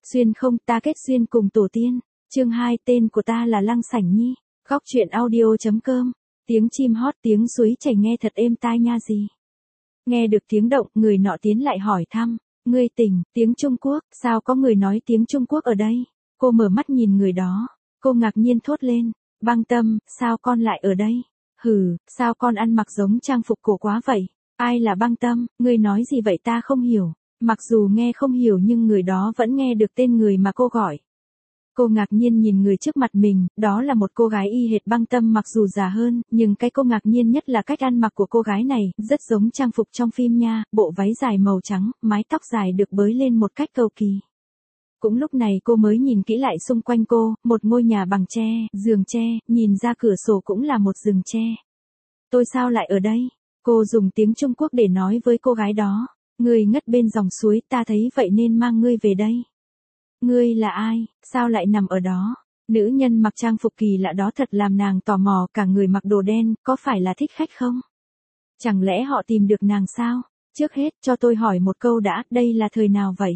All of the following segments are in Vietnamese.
Xuyên không, ta kết duyên cùng tổ tiên. Chương 2, tên của ta là Lăng Sảnh Nhi. Góc truyện audio.com. Tiếng chim hót, tiếng suối chảy nghe thật êm tai nha gì. Nghe được tiếng động, người nọ tiến lại hỏi thăm. Ngươi tỉnh, tiếng Trung Quốc, sao có người nói tiếng Trung Quốc ở đây? Cô mở mắt nhìn người đó. Cô ngạc nhiên thốt lên. Băng Tâm, sao con lại ở đây? Hừ, sao con ăn mặc giống trang phục cổ quá vậy? Ai là Băng Tâm, ngươi nói gì vậy ta không hiểu. Mặc dù nghe không hiểu nhưng người đó vẫn nghe được tên người mà cô gọi. Cô ngạc nhiên nhìn người trước mặt mình, đó là một cô gái y hệt Băng Tâm mặc dù già hơn, nhưng cái cô ngạc nhiên nhất là cách ăn mặc của cô gái này, rất giống trang phục trong phim nha, bộ váy dài màu trắng, mái tóc dài được bới lên một cách cầu kỳ. Cũng lúc này cô mới nhìn kỹ lại xung quanh cô, một ngôi nhà bằng tre, giường tre, nhìn ra cửa sổ cũng là một rừng tre. Tôi sao lại ở đây? Cô dùng tiếng Trung Quốc để nói với cô gái đó. Ngươi ngất bên dòng suối, ta thấy vậy nên mang ngươi về đây. Ngươi là ai, sao lại nằm ở đó? Nữ nhân mặc trang phục kỳ lạ đó thật làm nàng tò mò, cả người mặc đồ đen, có phải là thích khách không? Chẳng lẽ họ tìm được nàng sao? Trước hết, cho tôi hỏi một câu đã, đây là thời nào vậy?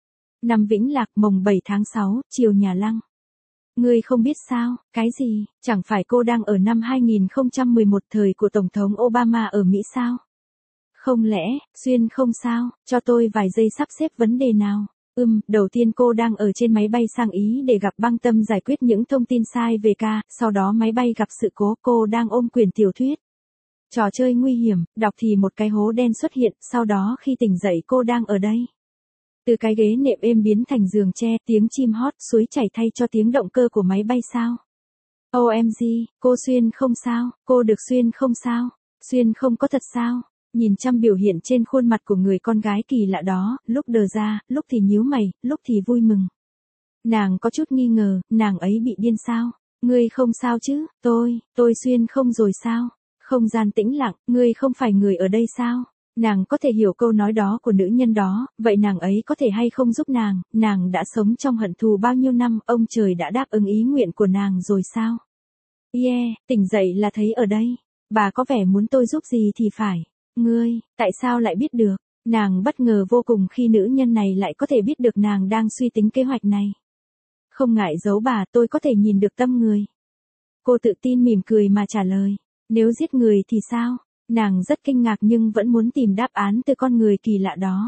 Năm Vĩnh Lạc, mồng 7 tháng 6, chiều nhà Lăng. Ngươi không biết sao, cái gì, chẳng phải cô đang ở năm 2011 thời của Tổng thống Obama ở Mỹ sao? Không lẽ, Xuyên không sao, cho tôi vài giây sắp xếp vấn đề nào. Đầu tiên cô đang ở trên máy bay sang Ý để gặp Băng Tâm giải quyết những thông tin sai về ca, sau đó máy bay gặp sự cố, cô đang ôm quyển tiểu thuyết. Trò chơi nguy hiểm, đọc thì một cái hố đen xuất hiện, sau đó khi tỉnh dậy cô đang ở đây. Từ cái ghế nệm êm biến thành giường tre, tiếng chim hót, suối chảy thay cho tiếng động cơ của máy bay sao. OMG, cô Xuyên không sao, cô được Xuyên không sao, Xuyên không có thật sao. Nhìn chăm biểu hiện trên khuôn mặt của người con gái kỳ lạ đó, lúc đờ ra, lúc thì nhíu mày, lúc thì vui mừng. Nàng có chút nghi ngờ, nàng ấy bị điên sao? Ngươi không sao chứ, tôi Xuyên không rồi sao? Không gian tĩnh lặng, ngươi không phải người ở đây sao? Nàng có thể hiểu câu nói đó của nữ nhân đó, vậy nàng ấy có thể hay không giúp nàng đã sống trong hận thù bao nhiêu năm, ông trời đã đáp ứng ý nguyện của nàng rồi sao? Yeah, tỉnh dậy là thấy ở đây. Bà có vẻ muốn tôi giúp gì thì phải. Ngươi, tại sao lại biết được? Nàng bất ngờ vô cùng khi nữ nhân này lại có thể biết được nàng đang suy tính kế hoạch này. Không ngại giấu bà, tôi có thể nhìn được tâm người. Cô tự tin mỉm cười mà trả lời. Nếu giết người thì sao? Nàng rất kinh ngạc nhưng vẫn muốn tìm đáp án từ con người kỳ lạ đó.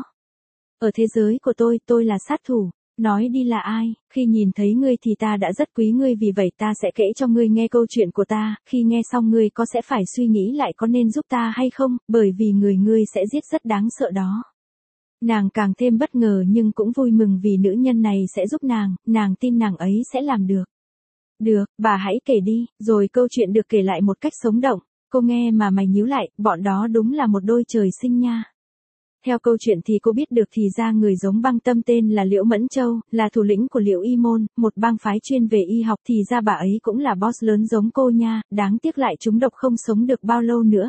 Ở thế giới của tôi là sát thủ. Nói đi là ai, khi nhìn thấy ngươi thì ta đã rất quý ngươi, vì vậy ta sẽ kể cho ngươi nghe câu chuyện của ta, khi nghe xong ngươi có sẽ phải suy nghĩ lại có nên giúp ta hay không, bởi vì người ngươi sẽ giết rất đáng sợ đó. Nàng càng thêm bất ngờ nhưng cũng vui mừng vì nữ nhân này sẽ giúp nàng tin nàng ấy sẽ làm được. Được, bà hãy kể đi, rồi câu chuyện được kể lại một cách sống động, cô nghe mà mày nhíu lại, bọn đó đúng là một đôi trời sinh nha. Theo câu chuyện thì cô biết được thì ra người giống Băng Tâm tên là Liễu Mẫn Châu, là thủ lĩnh của Liễu Y Môn, một bang phái chuyên về y học, thì ra bà ấy cũng là boss lớn giống cô nha, đáng tiếc lại trúng độc không sống được bao lâu nữa.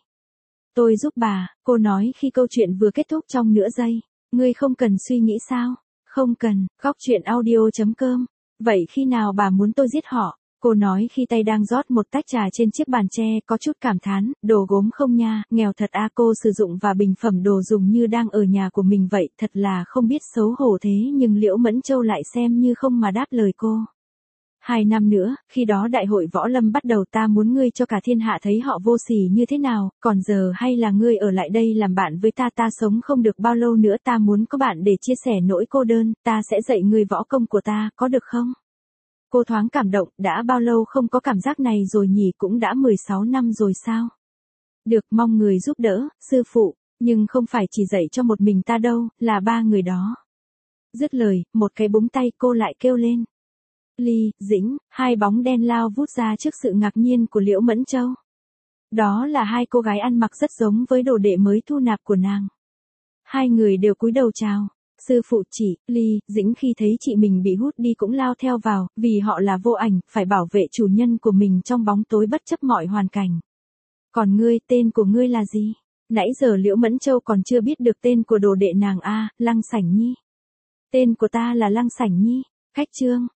Tôi giúp bà, cô nói khi câu chuyện vừa kết thúc trong nửa giây. Ngươi không cần suy nghĩ sao? Không cần, góc truyện audio.com. Vậy khi nào bà muốn tôi giết họ? Cô nói khi tay đang rót một tách trà trên chiếc bàn tre, có chút cảm thán, đồ gốm không nha, nghèo thật à. Cô sử dụng và bình phẩm đồ dùng như đang ở nhà của mình vậy, thật là không biết xấu hổ thế, nhưng Liễu Mẫn Châu lại xem như không mà đáp lời cô. 2 năm nữa, khi đó đại hội võ lâm bắt đầu, ta muốn ngươi cho cả thiên hạ thấy họ vô sỉ như thế nào, còn giờ hay là ngươi ở lại đây làm bạn với ta sống không được bao lâu nữa, ta muốn có bạn để chia sẻ nỗi cô đơn, ta sẽ dạy ngươi võ công của ta, có được không? Cô thoáng cảm động, đã bao lâu không có cảm giác này rồi nhỉ, cũng đã 16 năm rồi sao? Được, mong người giúp đỡ, sư phụ, nhưng không phải chỉ dạy cho một mình ta đâu, là 3 người đó. Dứt lời, một cái búng tay cô lại kêu lên. Ly, Dĩnh, 2 bóng đen lao vút ra trước sự ngạc nhiên của Liễu Mẫn Châu. Đó là 2 cô gái ăn mặc rất giống với đồ đệ mới thu nạp của nàng. 2 người đều cúi đầu chào. Sư phụ chỉ, Ly, Dĩnh khi thấy chị mình bị hút đi cũng lao theo vào, vì họ là vô ảnh, phải bảo vệ chủ nhân của mình trong bóng tối bất chấp mọi hoàn cảnh. Còn ngươi, tên của ngươi là gì? Nãy giờ Liễu Mẫn Châu còn chưa biết được tên của đồ đệ nàng a, Lăng Sảnh Nhi. Tên của ta là Lăng Sảnh Nhi. Khách chương.